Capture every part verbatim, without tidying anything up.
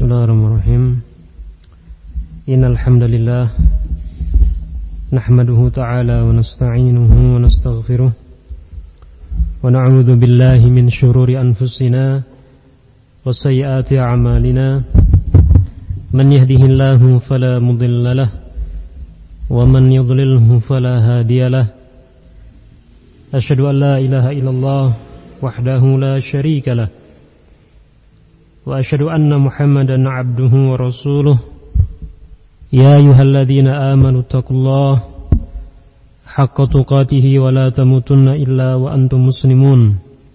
Bismillahirrahmanirrahim. Innal hamdalillah nahmaduhu ta'ala wa nasta'inuhu wa nastaghfiruh wa na'udzu billahi min shururi anfusina wa sayyiati a'malina. Man yahdihillahu fala mudilla lahu wa man yudlilhu fala hadiya lahu. Asyhadu an la ilaha illallah wahdahu la syarika lahu wa asyhadu anna Muhammadan 'abduhu wa rasuluh. Ya ayyuhalladzina amanu taqullaha haqqa tuqatih wa la tamutunna illa wa antum muslimun.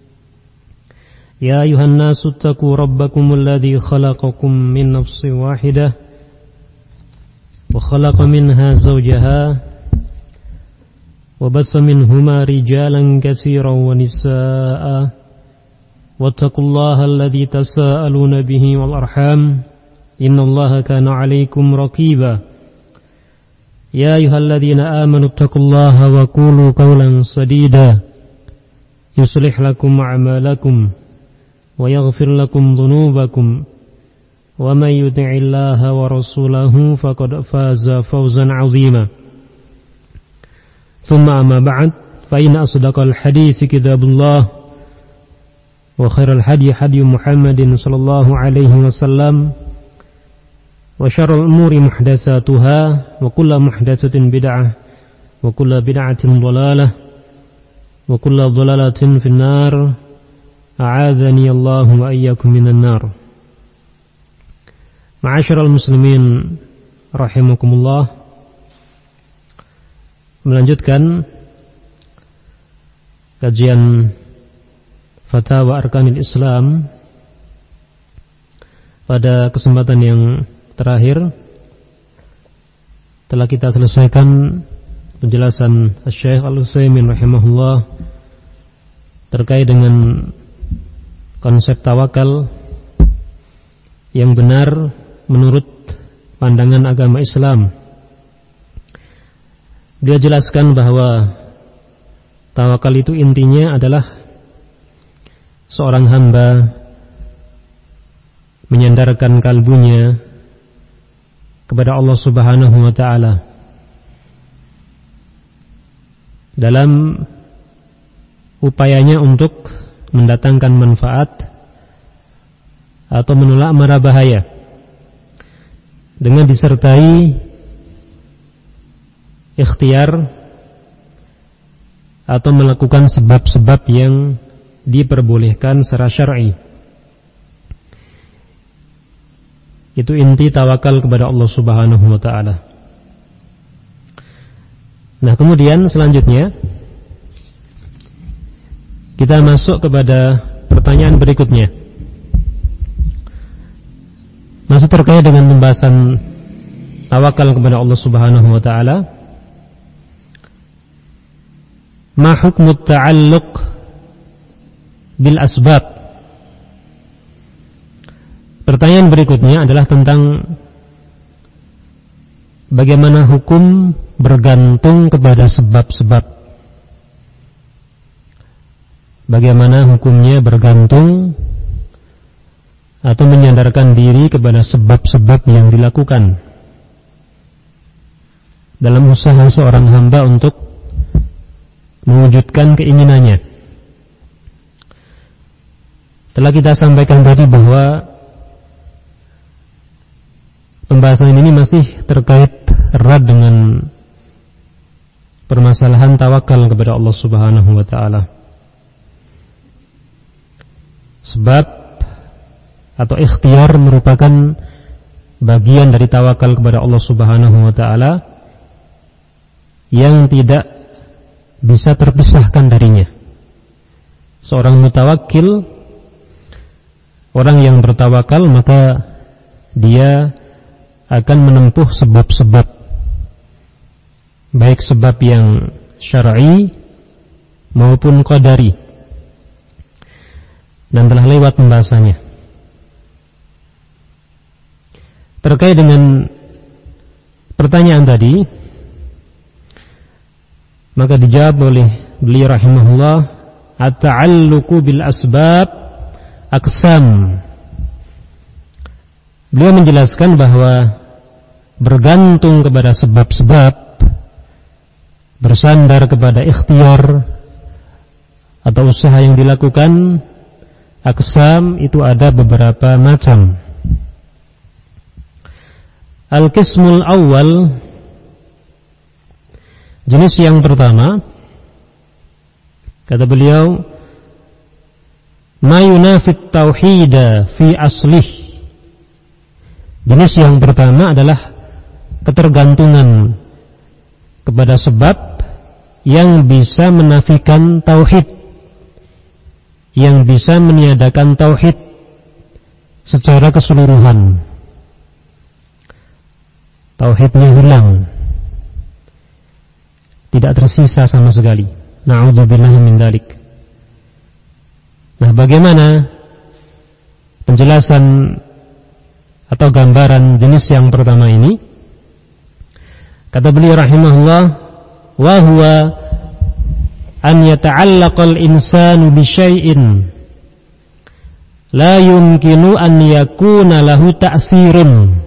Ya ayyuhan nasu taqu rabbakumul ladzi khalaqakum min nafsin wahidah wa khalaqa minha zawjaha wa bassa minhuma rijalan katsiran wa nisaa'a. Wattaqullaha alladzi tasaaluna bihi wal arham innallaha kana 'alaikum raqiba. Ya ayyuhalladzina amanu taqullaha wa qulu qawlan sadida yuslih lakum a'malakum wa yaghfir lakum dhunubakum wa may yuti'illaha wa rasulahu faqad faza fawzan 'azima. Tsumma amma ba'd, fa inna asdaqal hadits kitabullah wa khairal hadi hadi Muhammadin sallallahu alaihi wasallam wa syarrul umuri muhdatsatuha wa kullu muhdatsatin bid'ah wa kullu bid'atin dhalalah wa kullu dhalalatin finnar. A'adzani Allah wa iyyakum minan nar. Ma'asyiral muslimin rahimakumullah. Melanjutkan kajian Fatawa Arkanil Islam. Pada kesempatan yang terakhir telah kita selesaikan penjelasan Syekh Al-Utsaimin rahimahullah terkait dengan konsep tawakal yang benar menurut pandangan agama Islam. Dia jelaskan bahwa tawakal itu intinya adalah seorang hamba menyandarkan kalbunya kepada Allah Subhanahu wa ta'ala dalam upayanya untuk mendatangkan manfaat atau menolak mara bahaya, dengan disertai ikhtiar atau melakukan sebab-sebab yang diperbolehkan secara syar'i. Itu inti tawakal kepada Allah Subhanahu wa ta'ala. Nah, kemudian selanjutnya kita masuk kepada pertanyaan berikutnya. Masih terkait dengan pembahasan tawakal kepada Allah Subhanahu wa ta'ala. Ma hukmu ta'alluq bil asbab. Pertanyaan berikutnya adalah tentang bagaimana hukum bergantung kepada sebab-sebab. Bagaimana hukumnya bergantung atau menyandarkan diri kepada sebab-sebab yang dilakukan dalam usaha seorang hamba untuk mewujudkan keinginannya. Telah kita sampaikan tadi bahwa pembahasan ini masih terkait erat dengan permasalahan tawakal kepada Allah Subhanahu wa ta'ala. Sebab atau ikhtiar merupakan bagian dari tawakal kepada Allah Subhanahu wa ta'ala yang tidak bisa terpisahkan darinya. Seorang mutawakkil, orang yang bertawakal, maka dia akan menempuh sebab-sebab, baik sebab yang syar'i maupun qadari, dan telah lewat pembahasannya. Terkait dengan pertanyaan tadi, maka dijawab oleh beliau rahimahullah, at-ta'alluqu bil asbab aqsam. beliau menjelaskan bahwa bergantung kepada sebab-sebab, bersandar kepada ikhtiar atau usaha yang dilakukan, aqsam itu ada beberapa macam. Al-qismul awal, jenis yang pertama, kata beliau, ma yunafit tauhida fi aslih. Jenis yang pertama adalah ketergantungan kepada sebab yang bisa menafikan tauhid, yang bisa meniadakan tauhid secara keseluruhan. Tauhidnya hilang, tidak tersisa sama sekali. Na'udzubillahi min dzalik. Nah, bagaimana penjelasan atau gambaran jenis yang pertama ini? Kata beliau rahimahullah, wa huwa an yata'allaqal insanu bi syai'in la yumkinu an yakuna lahu ta'sirun,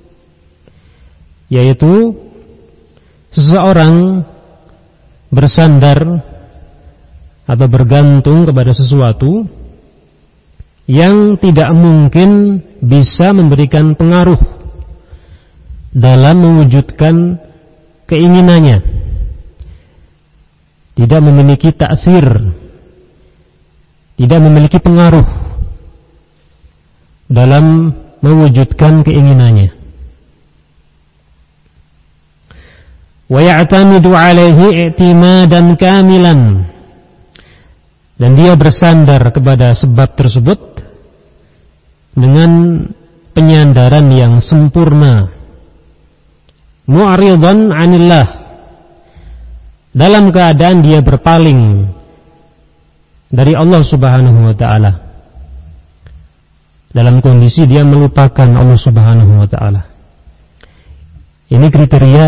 yaitu seseorang bersandar atau bergantung kepada sesuatu yang tidak mungkin bisa memberikan pengaruh dalam mewujudkan keinginannya, tidak memiliki ta'sir, tidak memiliki pengaruh dalam mewujudkan keinginannya. Wa ya'tamidu 'alaihi i'timadan kamilan, dan dia bersandar kepada sebab tersebut dengan penyandaran yang sempurna. Mu'ridan 'anillah, dalam keadaan dia berpaling dari Allah Subhanahu wa taala, dalam kondisi dia melupakan Allah Subhanahu wa taala. Ini kriteria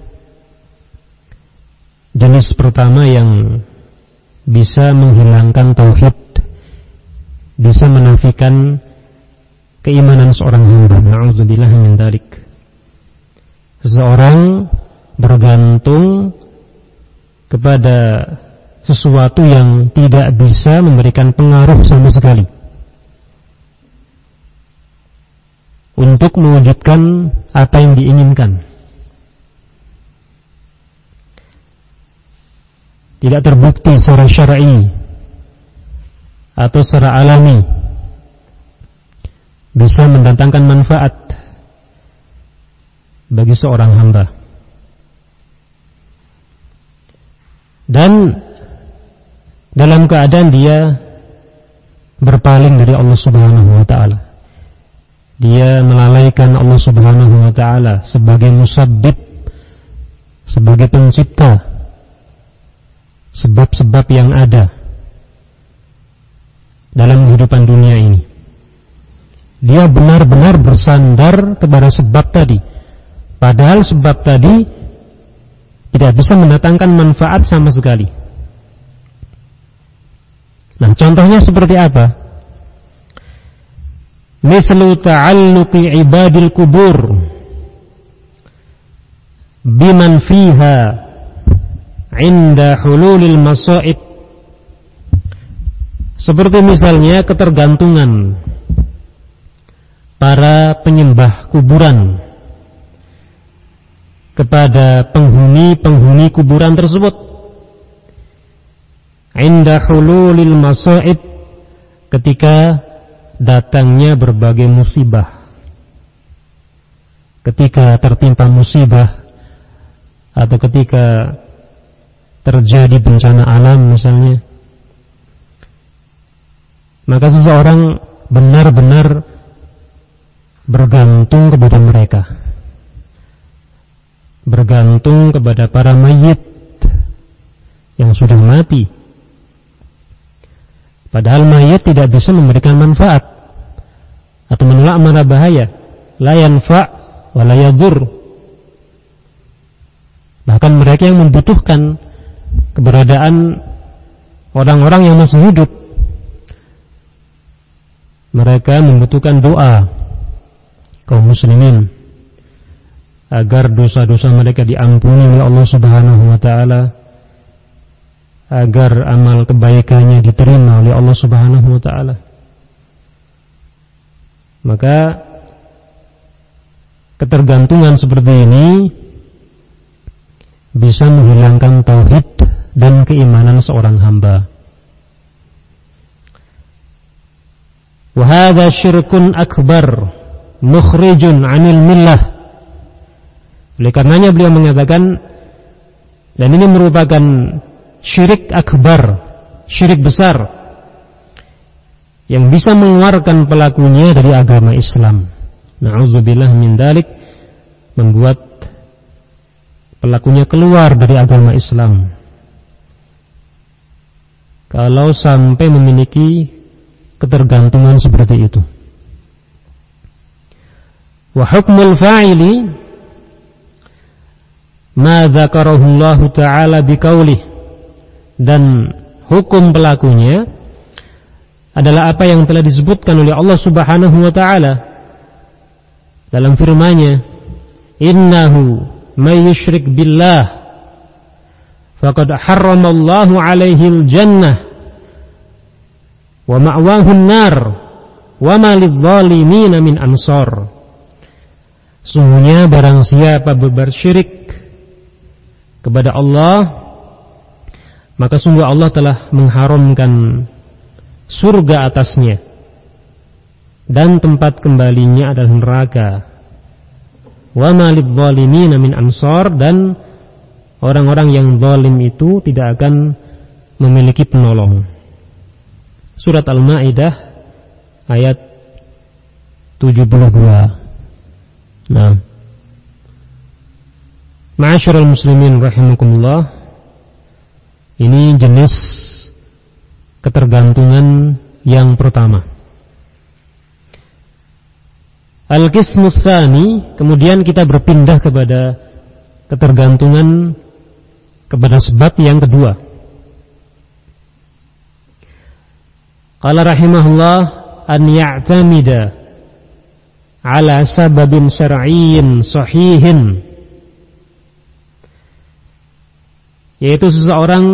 jenis pertama yang bisa menghilangkan tauhid, bisa menafikan keimanan seorang hamba. Na'udzubillahi min dzalik. Seseorang bergantung kepada sesuatu yang tidak bisa memberikan pengaruh sama sekali untuk mewujudkan apa yang diinginkan. Tidak terbukti secara syar'i atau secara alami bisa mendatangkan manfaat bagi seorang hamba. Dan dalam keadaan dia berpaling dari Allah Subhanahu wa taala, dia melalaikan Allah Subhanahu wa taala sebagai musabbib, sebagai pencipta sebab-sebab yang ada dalam kehidupan dunia ini. Dia benar-benar bersandar kepada sebab tadi, padahal sebab tadi tidak bisa mendatangkan manfaat sama sekali. Nah, contohnya seperti apa? Mithlu ta'alluqi ibadil kubur biman fiha inda hululil masaib, seperti misalnya ketergantungan para penyembah kuburan kepada penghuni-penghuni kuburan tersebut. Inda hululil masaib, ketika datangnya berbagai musibah, ketika tertimpa musibah atau ketika terjadi bencana alam misalnya, maka seseorang benar-benar bergantung kepada mereka, bergantung kepada para mayit yang sudah mati, padahal mayit tidak bisa memberikan manfaat atau menolak mara bahaya. La yanfa' wa la yadur. Bahkan mereka yang membutuhkan keberadaan orang-orang yang masih hidup, mereka membutuhkan doa kaum muslimin agar dosa-dosa mereka diampuni oleh Allah Subhanahu wa taala, agar amal kebaikannya diterima oleh Allah Subhanahu wa taala. Maka ketergantungan seperti ini bisa menghilangkan tauhid dan keimanan seorang hamba. Wa hadza syirkun akbar mukhrijun 'anil millah. Oleh karenanya beliau mengatakan, dan ini merupakan syirik akbar, syirik besar yang bisa mengeluarkan pelakunya dari agama Islam. Na'udzubillah min dzalik, membuat pelakunya keluar dari agama Islam kalau sampai memiliki ketergantungan seperti itu. Wa hukmul fa'ili ma dzakarahu Allah Ta'ala biqaulih, dan hukum pelakunya adalah apa yang telah disebutkan oleh Allah Subhanahu wa taala dalam firman-Nya, innahu may yusyrik billah faqad harramallahu 'alaihi al-jannah wa ma'wahu an-nar wa ma lidh-dhalimin min ansar. Sungguhnya barang siapa bersyirik kepada Allah, maka sungguh Allah telah mengharamkan surga atasnya, dan tempat kembalinya adalah neraka. Wa ma lidh-dhalimin min ansar, dan orang-orang yang zalim itu tidak akan memiliki penolong. Surat Al-Maidah ayat tujuh puluh dua. Nah, ma'asyiral muslimin rahimakumullah, ini jenis ketergantungan yang pertama. Al-qismus tsani, kemudian kita berpindah kepada ketergantungan kepada sebab yang kedua. Qala rahimahullah, an ya'tamida ala sababin syar'iyyin sahihin, yaitu seseorang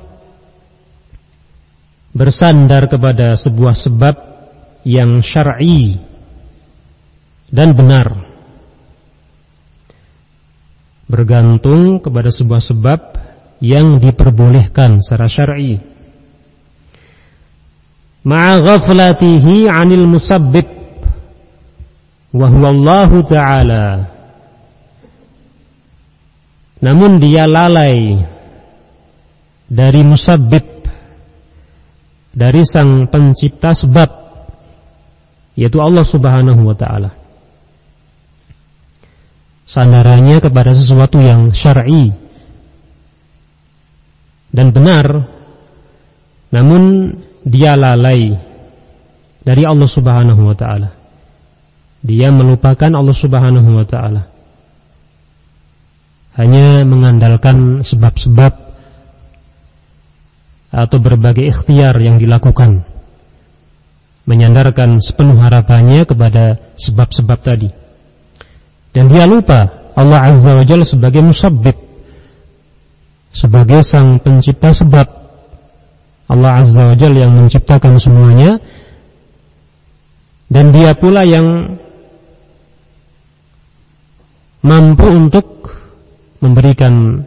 bersandar kepada sebuah sebab yang syar'i dan benar, bergantung kepada sebuah sebab yang diperbolehkan secara syar'i, ma'a ghaflatihi 'anil musabbib wa huwa Allah Ta'ala, namun dia lalai dari musabbib, dari sang pencipta sebab, yaitu Allah Subhanahu wa ta'ala. Sandarannya kepada sesuatu yang syar'i dan benar, namun dia lalai dari Allah Subhanahu wa ta'ala. Dia melupakan Allah Subhanahu wa ta'ala, hanya mengandalkan sebab-sebab atau berbagai ikhtiar yang dilakukan, menyandarkan sepenuh harapannya kepada sebab-sebab tadi. Dan dia lupa Allah Azza wa Jalla sebagai musabbib, sebagai sang pencipta sebab. Allah Azza wa Jalla yang menciptakan semuanya, dan dia pula yang mampu untuk memberikan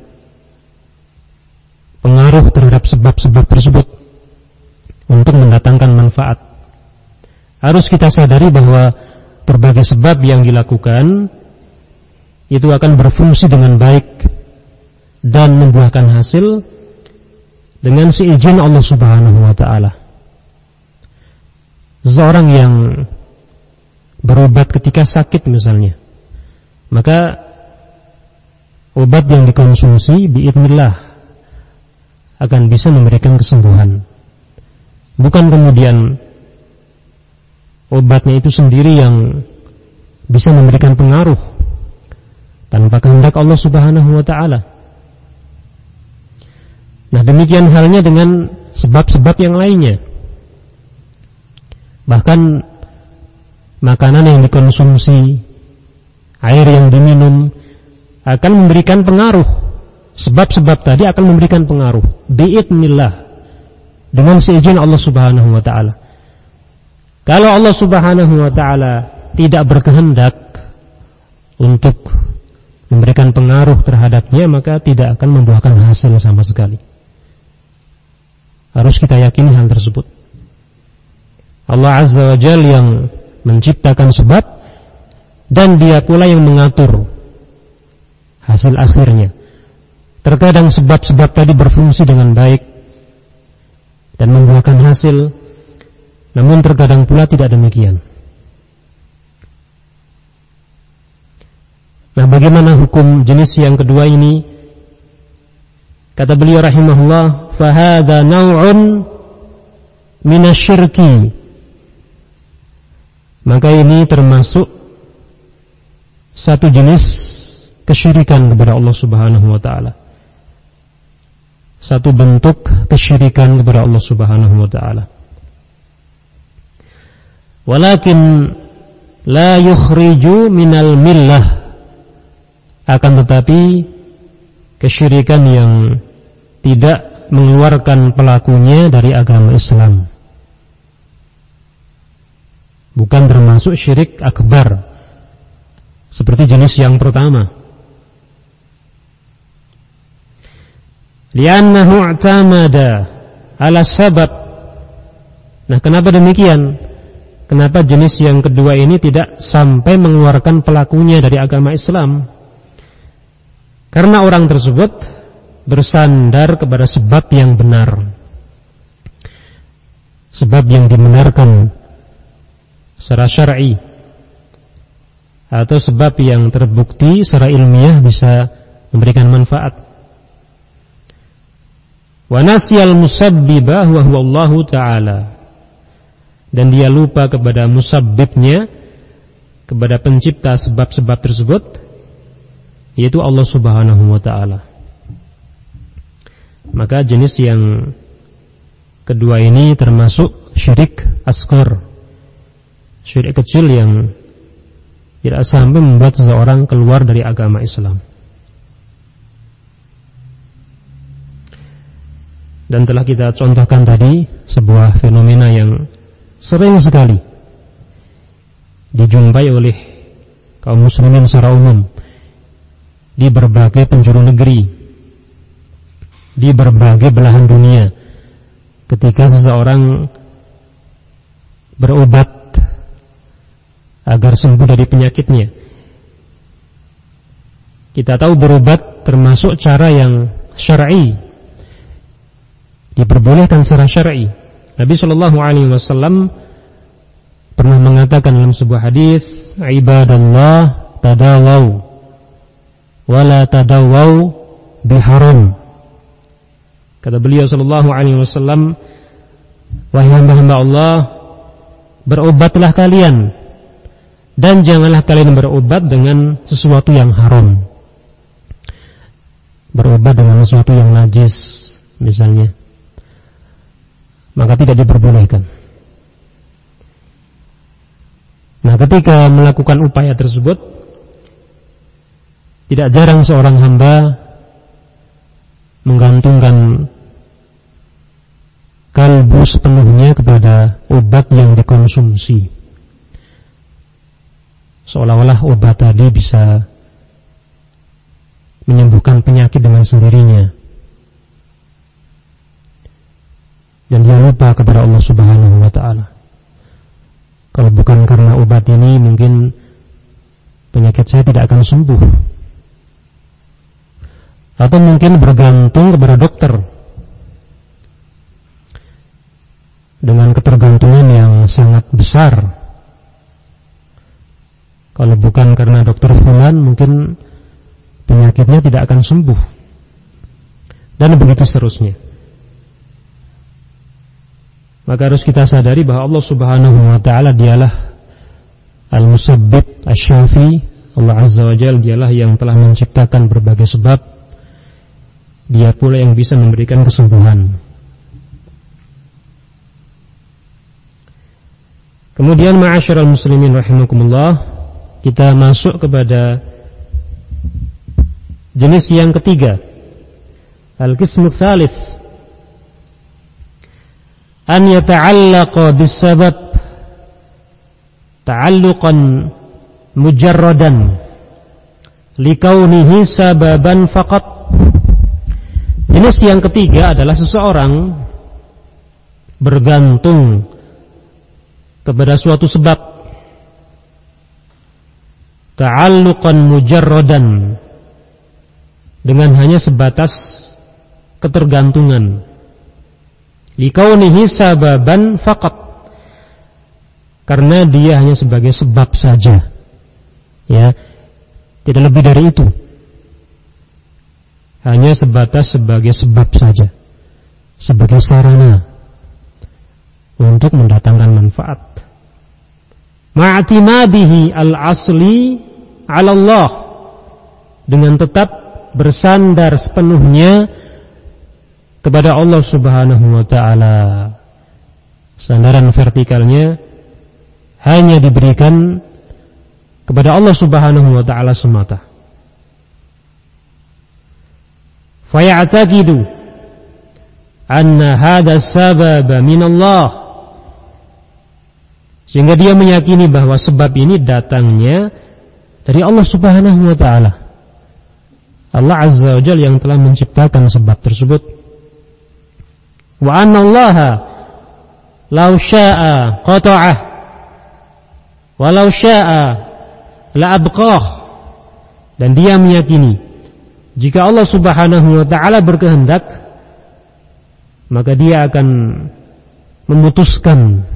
pengaruh terhadap sebab-sebab tersebut untuk mendatangkan manfaat. Harus kita sadari bahwa berbagai sebab yang dilakukan itu akan berfungsi dengan baik dan membuahkan hasil dengan seizin Allah Subhanahu wa ta'ala. Seorang yang berobat ketika sakit misalnya, maka obat yang dikonsumsi biidznillah akan bisa memberikan kesembuhan. Bukan kemudian obatnya itu sendiri yang bisa memberikan pengaruh tanpa kehendak Allah Subhanahu wa ta'ala. Nah, demikian halnya dengan sebab-sebab yang lainnya. Bahkan makanan yang dikonsumsi air yang diminum akan memberikan pengaruh. Sebab-sebab tadi akan memberikan pengaruh. Bi'idznillah, dengan seizin Allah Subhanahu wa taala. Kalau Allah Subhanahu wa taala tidak berkehendak untuk memberikan pengaruh terhadapnya, maka tidak akan membuahkan hasil sama sekali. Harus kita yakini hal tersebut. Allah Azza wa Jalla yang menciptakan sebab, dan Dia pula yang mengatur hasil akhirnya. Terkadang sebab-sebab tadi berfungsi dengan baik dan membuahkan hasil, namun terkadang pula tidak demikian. Nah, bagaimana hukum jenis yang kedua ini? Kata beliau rahimahullah, fahadha naw'un minasyirki. Maka ini termasuk satu jenis kesyirikan kepada Allah Subhanahu wa taala. Satu bentuk kesyirikan kepada Allah Subhanahu wa taala. Walakin la yukhriju minal millah. Akan tetapi kesyirikan yang tidak mengeluarkan pelakunya dari agama Islam. Bukan termasuk syirik akbar seperti jenis yang pertama. Li'annahu i'tamada 'ala sabab. Nah, kenapa demikian? Kenapa jenis yang kedua ini tidak sampai mengeluarkan pelakunya dari agama Islam? Karena orang tersebut bersandar kepada sebab yang benar, sebab yang dibenarkan secara syar'i, atau sebab yang terbukti secara ilmiah bisa memberikan manfaat. Wa nasiyal musabbiba wa huwa Allah Ta'ala. Dan dia lupa kepada musabbibnya, kepada pencipta sebab-sebab tersebut, yaitu Allah Subhanahu wa ta'ala. Maka jenis yang kedua ini termasuk syirik asghar, syirik kecil yang tidak sampai membuat seseorang keluar dari agama Islam. Dan telah kita contohkan tadi sebuah fenomena yang sering sekali dijumpai oleh kaum muslimin secara umum di berbagai penjuru negeri, di berbagai belahan dunia, ketika seseorang berobat agar sembuh dari penyakitnya. Kita tahu berobat termasuk cara yang syar'i, diperbolehkan secara syar'i. Nabi Shallallahu Alaihi Wasallam pernah mengatakan dalam sebuah hadis, ibadallah tadawaw wala tadawaw biharam. Kata beliau sallallahu alaihi wasallam, wahai hamba-hamba Allah, berobatlah kalian dan janganlah kalian berobat dengan sesuatu yang haram. Berobat dengan sesuatu yang najis misalnya, maka tidak diperbolehkan. Nah, ketika melakukan upaya tersebut, tidak jarang seorang hamba menggantungkan kalbu sepenuhnya kepada obat yang dikonsumsi, seolah-olah obat tadi bisa menyembuhkan penyakit dengan sendirinya, dan dia lupa kepada Allah Subhanahu wa ta'ala. Kalau bukan karena obat ini, mungkin penyakit saya tidak akan sembuh. Atau mungkin bergantung kepada dokter dengan ketergantungan yang sangat besar. Kalau bukan karena dokter fulan, mungkin penyakitnya tidak akan sembuh, dan begitu seterusnya. Maka harus kita sadari bahwa Allah Subhanahu wa ta'ala dialah Al-Musabbib Asy-Syafi. Allah Azza wa Jalla dialah yang telah menciptakan berbagai sebab. Dia pula yang bisa memberikan kesembuhan. Kemudian ma'asyiral muslimin rahimakumullah, kita masuk kepada jenis yang ketiga, al-qismu tsalits, an yata'allaqa bis-sabab ta'alluqan mujarradan likaunihi sababan faqat. Jenis yang ketiga adalah seseorang bergantung kepada suatu sebab, ta'alluqan mujarradan, dengan hanya sebatas ketergantungan, likaunihi sababan faqat, karena dia hanya sebagai sebab saja, ya, tidak lebih dari itu, hanya sebatas sebagai sebab saja, sebagai sarana untuk mendatangkan manfaat. Ma'timadihi al-asli 'ala Allah, dengan tetap bersandar sepenuhnya kepada Allah Subhanahu wa taala. Sandaran vertikalnya hanya diberikan kepada Allah Subhanahu wa taala semata. Fa ya'taqidu anna hadha sababa min Allah, sehingga dia meyakini bahwa sebab ini datangnya dari Allah Subhanahu wa taala. Allah Azza wa Jalla yang telah menciptakan sebab tersebut. Wa anna Allaha law syaa qata'ah wa law syaa la abqah, dan dia meyakini jika Allah Subhanahu wa taala berkehendak, maka dia akan memutuskan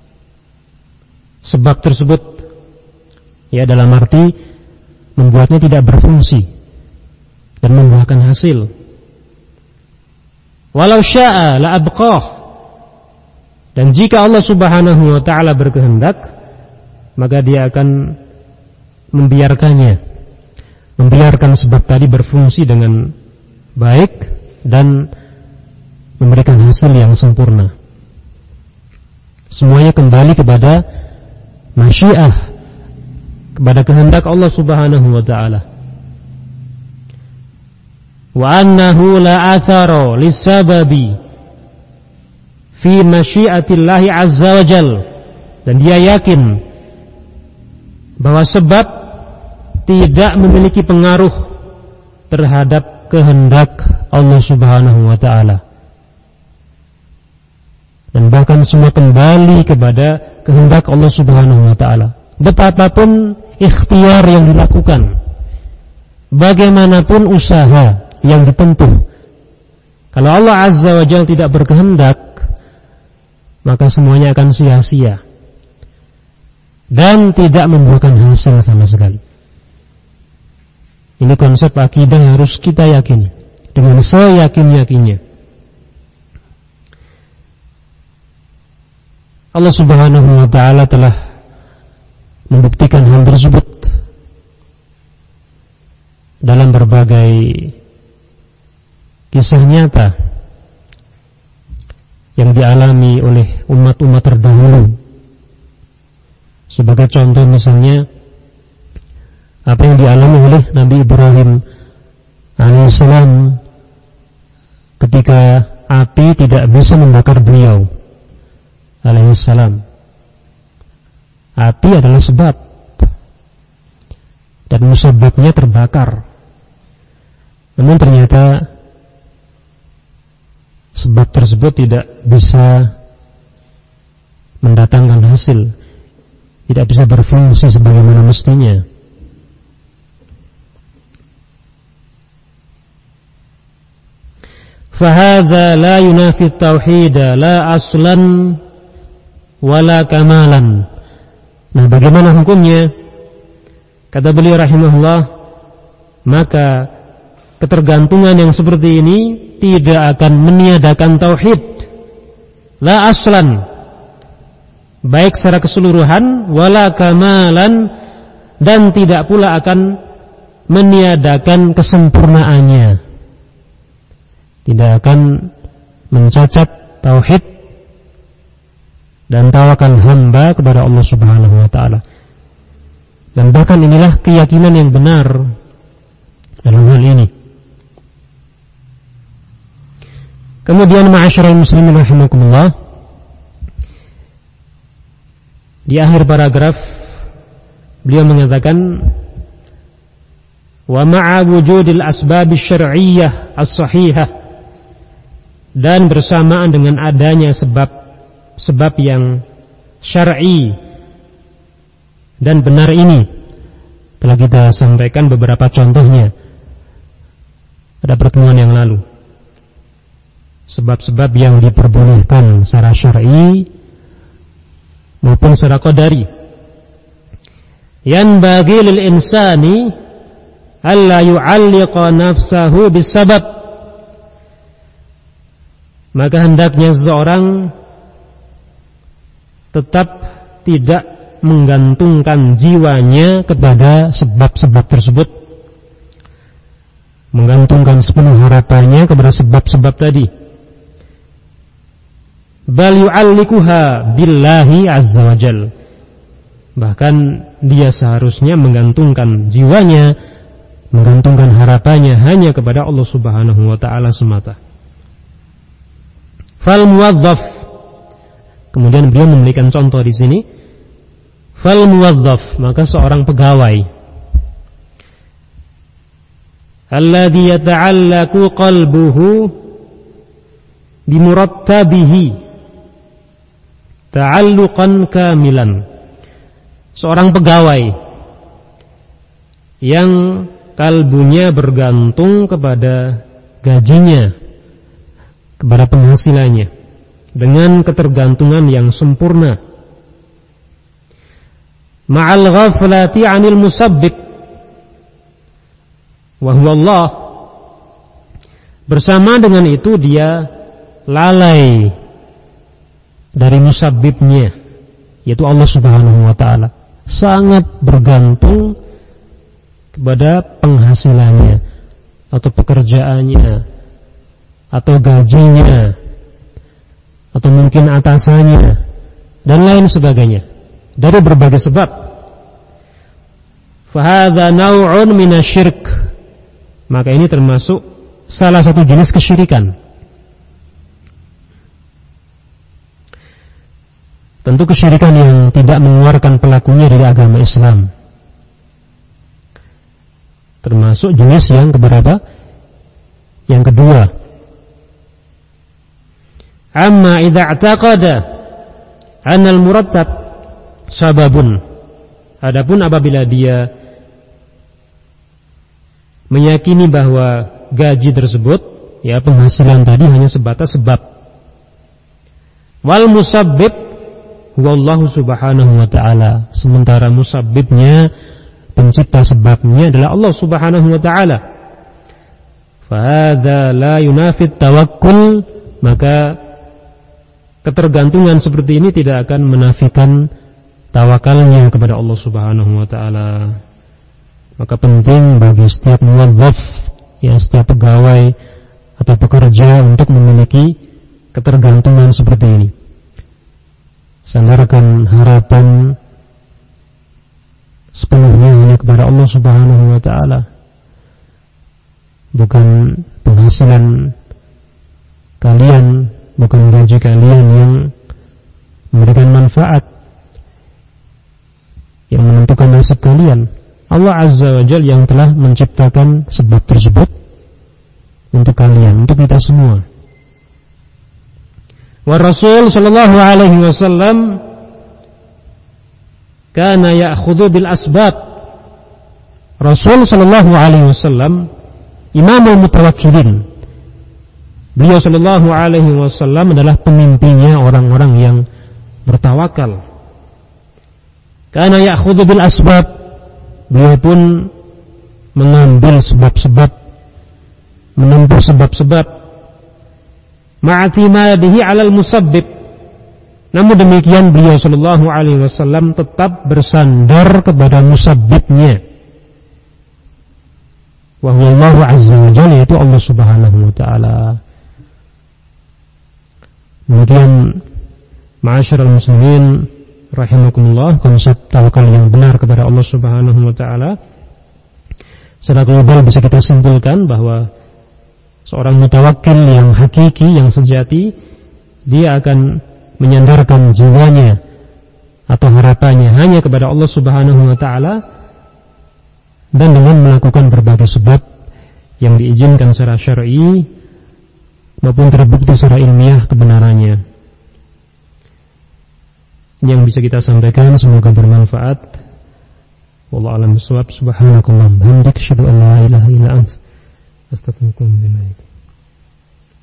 sebab tersebut, ya, dalam arti membuatnya tidak berfungsi dan membuahkan hasil. Walau syaa la abqah, dan jika Allah Subhanahu wa taala berkehendak, maka dia akan membiarkannya, membiarkan sebab tadi berfungsi dengan baik dan memberikan hasil yang sempurna. Semuanya kembali kepada masyiah, kepada kehendak Allah Subhanahu wa taala. Wa annahu la athara lisababi fi masyiatillahi azza wa jal, dan dia yakin bahwa sebab tidak memiliki pengaruh terhadap kehendak Allah Subhanahu wa taala, dan bahkan semua kembali kepada kehendak Allah Subhanahu wa taala. Betapapun ikhtiar yang dilakukan, bagaimanapun usaha yang ditempuh, kalau Allah Azza wa Jalla tidak berkehendak, maka semuanya akan sia-sia dan tidak membuahkan hasil sama sekali. Ini konsep akidah yang harus kita yakini dengan seyakin-yakinnya. Allah Subhanahu wa taala telah membuktikan hal tersebut dalam berbagai kisah nyata yang dialami oleh umat-umat terdahulu. Sebagai contoh misalnya apa yang dialami oleh Nabi Ibrahim alaihissalam ketika api tidak bisa membakar beliau alaihissalam. Api adalah sebab, dan musababnya terbakar. Namun ternyata sebab tersebut tidak bisa mendatangkan hasil, tidak bisa berfungsi sebagaimana mestinya. Fahadha la yunafi tauhid la aslan wala kamalan. Nah, bagaimana hukumnya? Kata beliau rahimahullah, maka ketergantungan yang seperti ini tidak akan meniadakan tauhid, la aslan, baik secara keseluruhan, wala kamalan, dan tidak pula akan meniadakan kesempurnaannya, tidak akan mencacat tauhid dan tawakal hamba kepada Allah Subhanahu wa taala. Dan bahkan inilah keyakinan yang benar dalam hal ini. Kemudian ma'asyiral muslimin rahimakumullah, di akhir paragraf beliau mengatakan, wa ma'a wujudil asbab syar'iyyah as-sahihah, dan bersamaan dengan adanya sebab sebab yang syar'i dan benar ini, telah kita sampaikan beberapa contohnya pada pertemuan yang lalu. Sebab-sebab yang diperbolehkan secara syar'i maupun secara qadari. Yan bagi lil insani alla yu'alliqa nafsahu bisabab, maka hendaknya seseorang tetap tidak menggantungkan jiwanya kepada sebab-sebab tersebut, menggantungkan sepenuh harapannya kepada sebab-sebab tadi. Bal yu'allikuha billahi azza wa jal, bahkan dia seharusnya menggantungkan jiwanya, menggantungkan harapannya hanya kepada Allah subhanahu wa ta'ala semata. Fal muwazzaf, kemudian beliau memberikan contoh di sini. Fal muwazzaf, maka seorang pegawai, alladhi yata'allaku qalbuhu bimurattabihi ta'alluqan kamilan. Seorang pegawai yang kalbunya bergantung kepada gajinya, kepada penghasilannya, dengan ketergantungan yang sempurna. Ma'al ghaflati 'anil musabbib wa huwa Allah, bersama dengan itu dia lalai dari musabbibnya, yaitu Allah subhanahu wa ta'ala, sangat bergantung kepada penghasilannya atau pekerjaannya atau gajinya atau mungkin atasannya dan lain sebagainya, dari berbagai sebab. Fahadha naw'un minasyirk, maka ini termasuk salah satu jenis kesyirikan. Tentu kesyirikan yang tidak mengeluarkan pelakunya dari agama Islam. Termasuk jenis yang keberapa? Yang kedua. Amma idza i'taqada anna al-murattab sababun, adapun apabila dia meyakini bahwa gaji tersebut, ya penghasilan tadi hanya sebatas sebab. Wal musabbib wallahu subhanahu wa ta'ala, sementara musabbibnya, pencipta sebabnya adalah Allah subhanahu wa ta'ala. Fahadha la yunafid tawakkul, maka ketergantungan seperti ini tidak akan menafikan tawakalnya kepada Allah subhanahu wa ta'ala. Maka penting bagi setiap muwazzaf, ya setiap pegawai atau pekerja, untuk memiliki ketergantungan seperti ini. Sandarkan harapan sepenuhnya hanya kepada Allah subhanahu wa ta'ala, bukan penghasilan kalian, bukan gaji kalian yang memberikan manfaat, yang menentukan nasib kalian. Allah azza wa jalla yang telah menciptakan sebab tersebut untuk kalian, untuk kita semua. Wa Rasul sallallahu alaihi wasallam kana ya'khudhu bil asbab. Rasul sallallahu alaihi wasallam imamul mutawakkilin. Beliau sallallahu alaihi wasallam adalah pemimpinnya orang-orang yang bertawakal. Kana ya'khudhu bil asbab. Beliau pun mengambil sebab-sebab, menempuh sebab-sebab, ma'atimadihi 'alal musabbib. Namun demikian beliau sallallahu alaihi wasallam tetap bersandar kepada musabbibnya, wa huwa Allah azza wa jalla, yaitu Allah subhanahu wa ta'ala. Demikian ma'asyiral muslimin rahimakumullah, konsep tawakal yang benar kepada Allah Subhanahu wa taala secara global bisa kita simpulkan bahwa seorang mutawakkil yang hakiki, yang sejati, dia akan menyandarkan jiwanya atau harapannya hanya kepada Allah Subhanahu wa taala, dan dengan melakukan berbagai sebab yang diizinkan secara syar'i maupun terbukti secara ilmiah kebenarannya. Yang bisa kita sampaikan semoga bermanfaat. Wallahu a'lam bishawab. Subhanakallahumma wa bihamdika asyhadu an la ilaha illa anta astaghfiruka wa atubu ilaik.